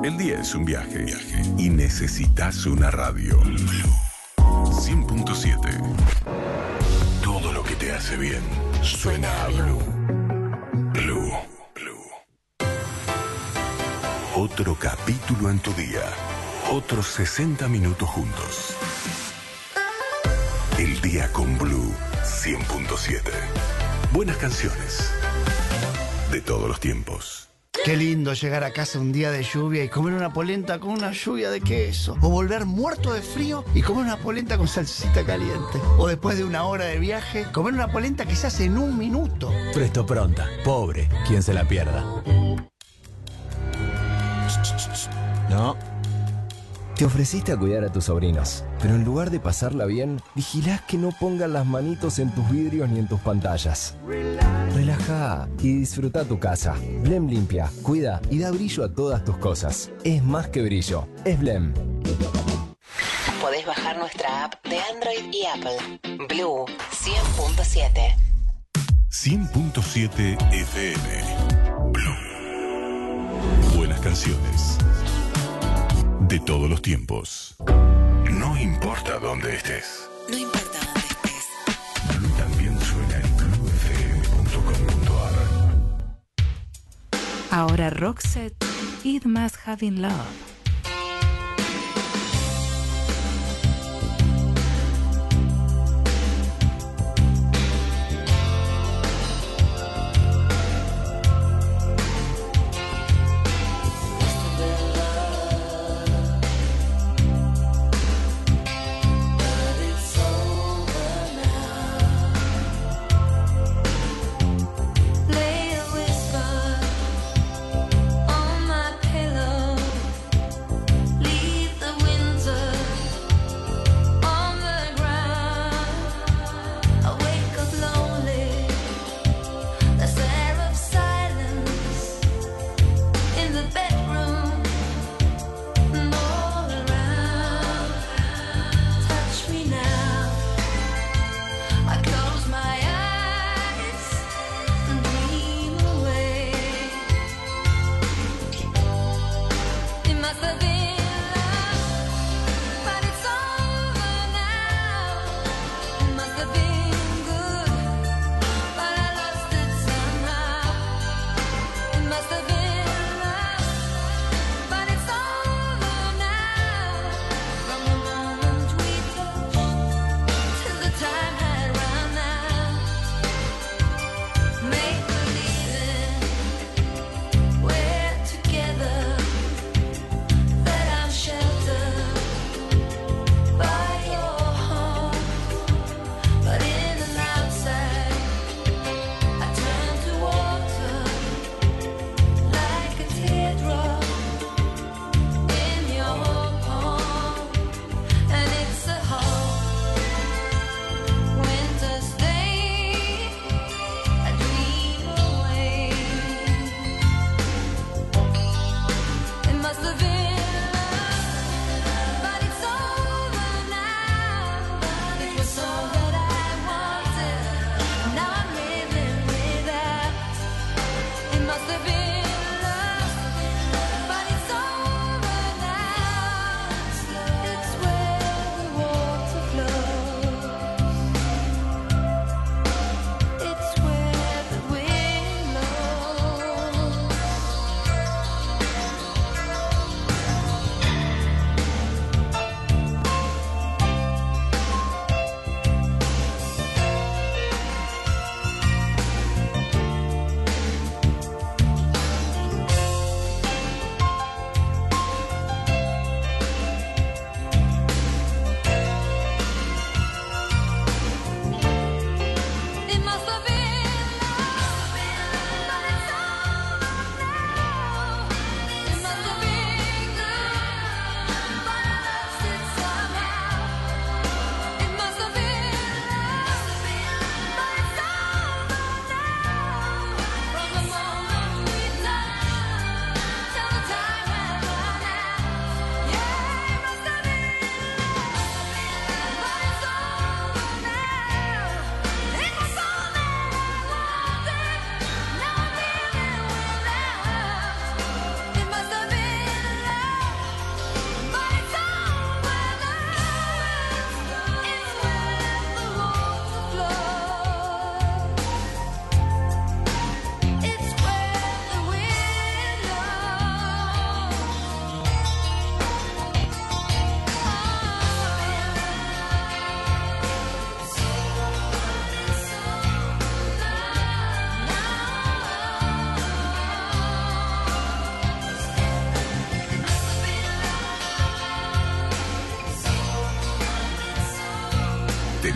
El día es un viaje y necesitas una radio. Blue 100.7. Todo lo que te hace bien suena a Blue. Blue. Otro capítulo en tu día. Otros 60 minutos juntos. El día con Blue 100.7. Buenas canciones de todos los tiempos. Qué lindo llegar a casa un día de lluvia y comer una polenta con una lluvia de queso. O volver muerto de frío y comer una polenta con salsita caliente. O después de una hora de viaje, comer una polenta que se hace en un minuto. Presto pronta. Pobre, quien se la pierda. No. Te ofreciste a cuidar a tus sobrinos, pero en lugar de pasarla bien, vigilás que no pongan las manitos en tus vidrios ni en tus pantallas. Relaja y disfruta tu casa. Blem limpia, cuida y da brillo a todas tus cosas. Es más que brillo, es Blem. Podés bajar nuestra app de Android y Apple. Blue 100.7. 100.7 FM. Blue. Buenas canciones de todos los tiempos. No importa dónde estés. No importa dónde estés. Blue también suena en bluefm.com.ar. Ahora Roxette, It Must Have Been Love.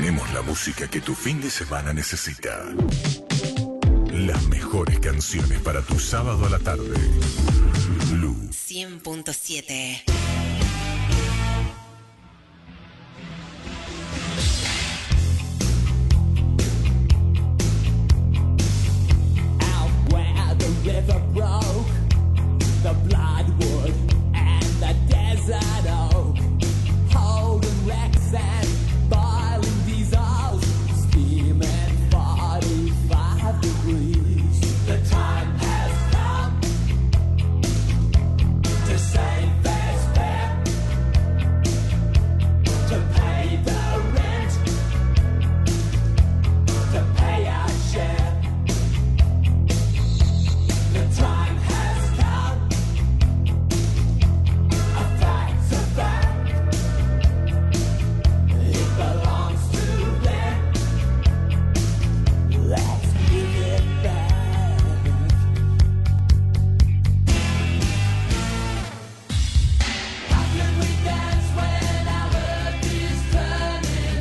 Tenemos la música que tu fin de semana necesita. Las mejores canciones para tu sábado a la tarde. Blue 100.7. Out where the river broke, the bloodwood and the desert oak, holding wrecks and boiling diesels, steaming 45 degrees. The time has come to save fair's fair, to pay the rent, to pay our share. The time has come, a fact's a fact. It belongs to them. Let's give it back. How can we dance when our earth is turning?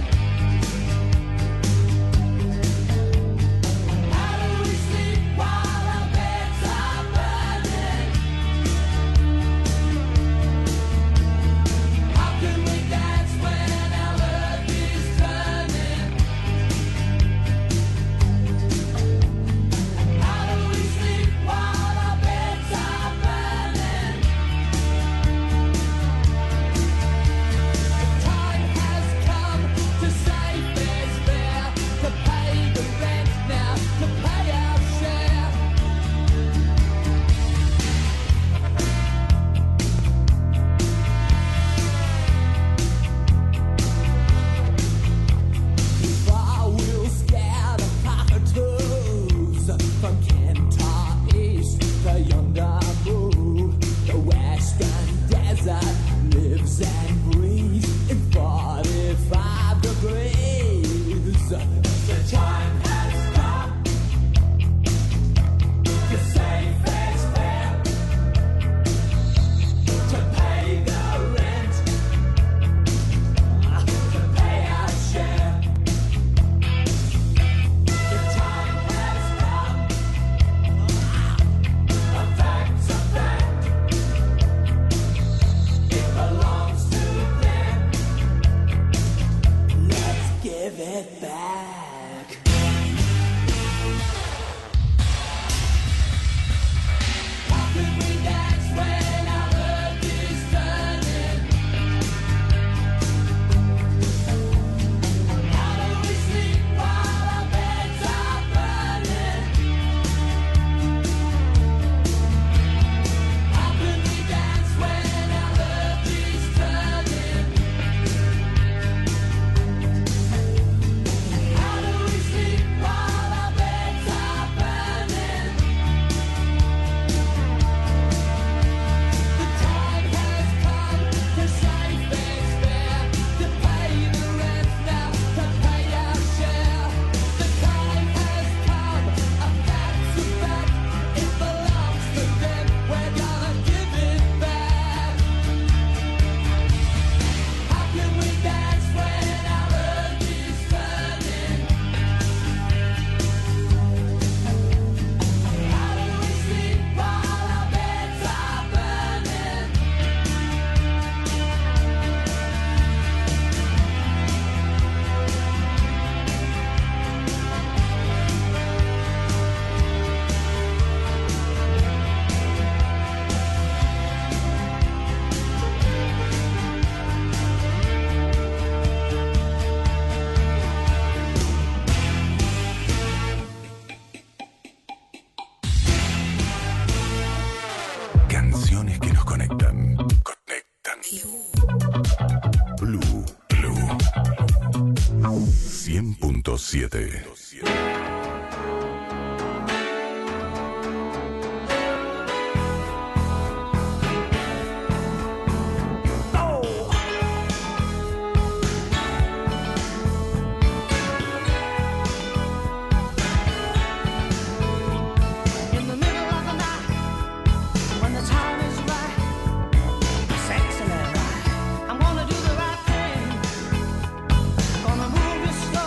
How do we sleep while our beds are burning? How can we dance when our earth is turning? How do we sleep while our beds are burning? The time has come to save fair's fair, to pay the rent now, to pay our share. Far we'll scare the cockatoos from Kentar East to yonder move. The western desert lives and breathes in 45 degrees. The time has come to save fair's fair, to pay the rent, to pay our share. The time has come, a fact's a fact. It belongs to them. Let's give it back. How can we dance when our earth is turning? How do we sleep while our beds are burning? How can we dance when our earth is turning? How do we sleep while our beds are burning? The time has come to save fair's fair, to pay the rent now, to pay our share. The time has come, a fact's a fact. It belongs to them. We're gonna give it back. How can we dance when our earth is turning? How do we sleep while our beds are burning? Canciones que nos conectan. Conectan. Blue 100.7. In the middle of the night, when the time is right, sexy and right, I'm gonna do the right thing. Gonna move you slow.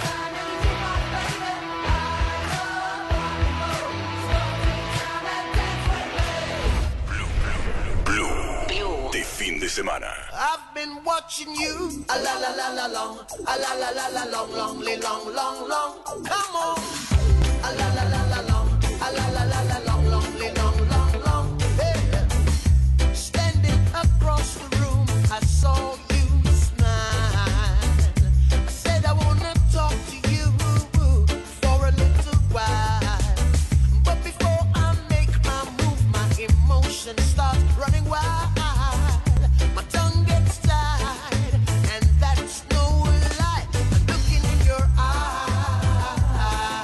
Blue de fin de semana. I've been watching you, a la la la la long, a la la la la long, long. Come on, a la la la la long, a la la la la long, long. Hey, standing across the room, I saw you smile. I said I wanna talk to you for a little while, but before I make my move, my emotions start running wild. My tongue gets tied, and that's no lie. I'm looking in your eyes.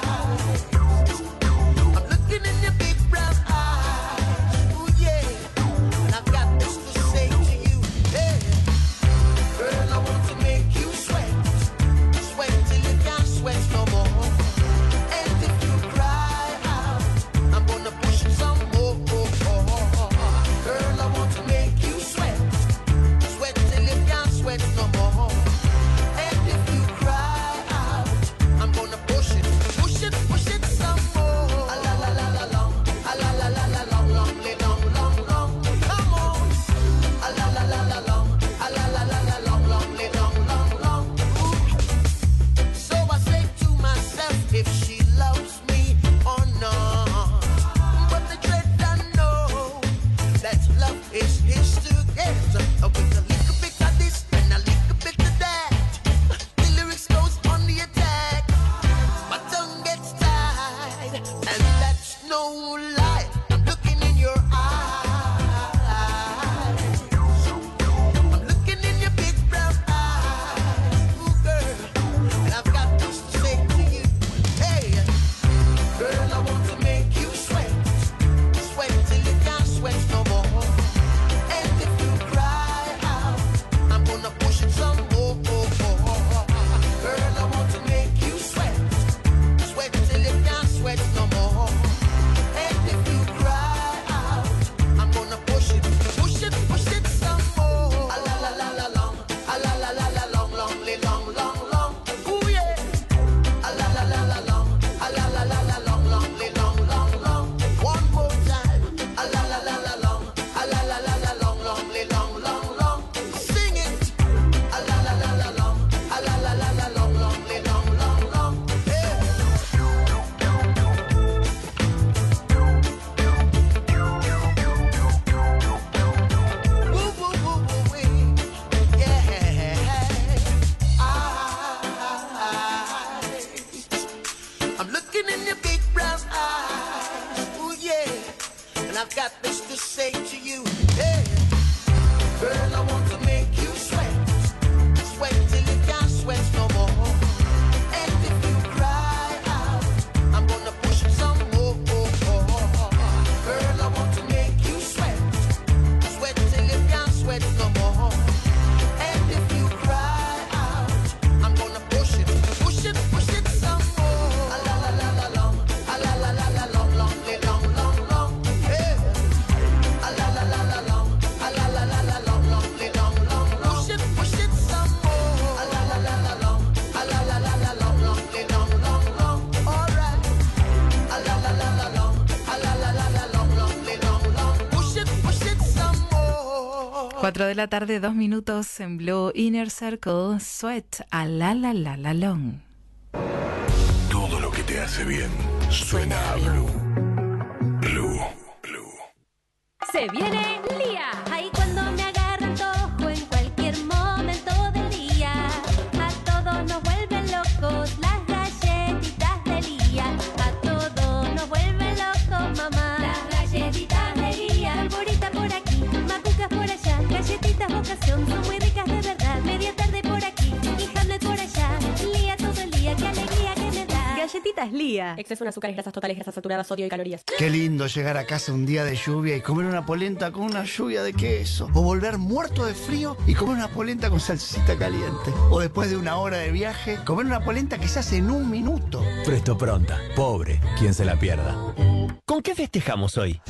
I've got this to say to you. Hey, girl, I want to make you sweat. Sweat till you can't sweat no more. And if you cry out, I'm gonna push it some more. Girl, I want to make you sweat. Sweat till you can't sweat no more. And if you cry out, I'm gonna push it some more. A la la la la long, a la la la la long, long, long, long, long. Hey, a la la la la long, a la la la la long, long, long, long, long. Push it some more. A la la la la long, a la la la la long, long, long, long, long. All right. A la la la la long, a la la la la long, long, long, long. Push it some more. 4 de la tarde, 2 minutos en Blue Inner Circle, Sweat, a la la la la long. Todo lo que te hace bien suena a Blue. Blue. Se viene Lía. Ahí cuando me agarra antojo en cualquier momento del día. A todos nos vuelven locos las galletitas de Lía. A todos nos vuelven locos, mamá. Las galletitas de Lía. Polvorita por aquí, macucas por allá. Galletitas vocación, son muy ricas de verdad. Media tarde por aquí y Hamlet por allá. Lía todo el día, qué alegría que me da. Galletitas Lía. Exceso en azúcares, grasas totales, grasas saturadas, sodio y calorías. Qué lindo llegar a casa un día de lluvia y comer una polenta con una lluvia de queso. O volver muerto de frío y comer una polenta con salsita caliente. O después de una hora de viaje, comer una polenta que se hace en un minuto. Presto pronta. Pobre, quien se la pierda. ¿Con qué festejamos hoy?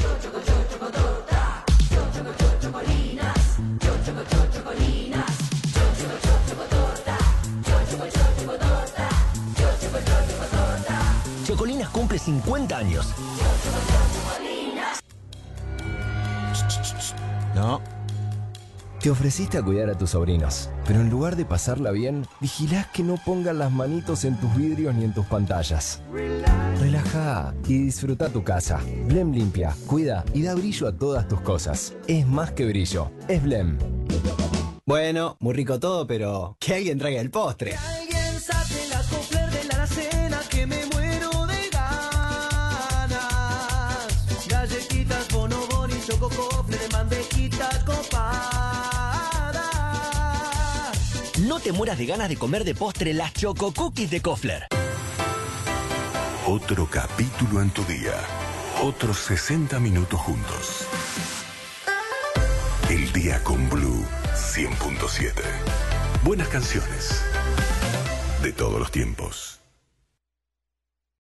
Chocolinas cumple 50 años. No. Te ofreciste a cuidar a tus sobrinos, pero en lugar de pasarla bien, vigilás que no pongan las manitos en tus vidrios ni en tus pantallas. Relajá y disfruta tu casa. Blem limpia, cuida y da brillo a todas tus cosas. Es más que brillo, es Blem. Bueno, muy rico todo, pero que alguien traiga el postre. Alguien saque la Kofler de la alacena que me muero de ganas. Galletitas, bonobón y choco Kofler de mandejita copada. No te mueras de ganas de comer de postre las Choco Cookies de Kofler. Otro capítulo en tu día. Otros 60 minutos juntos. El día con Blue 100.7. Buenas canciones de todos los tiempos.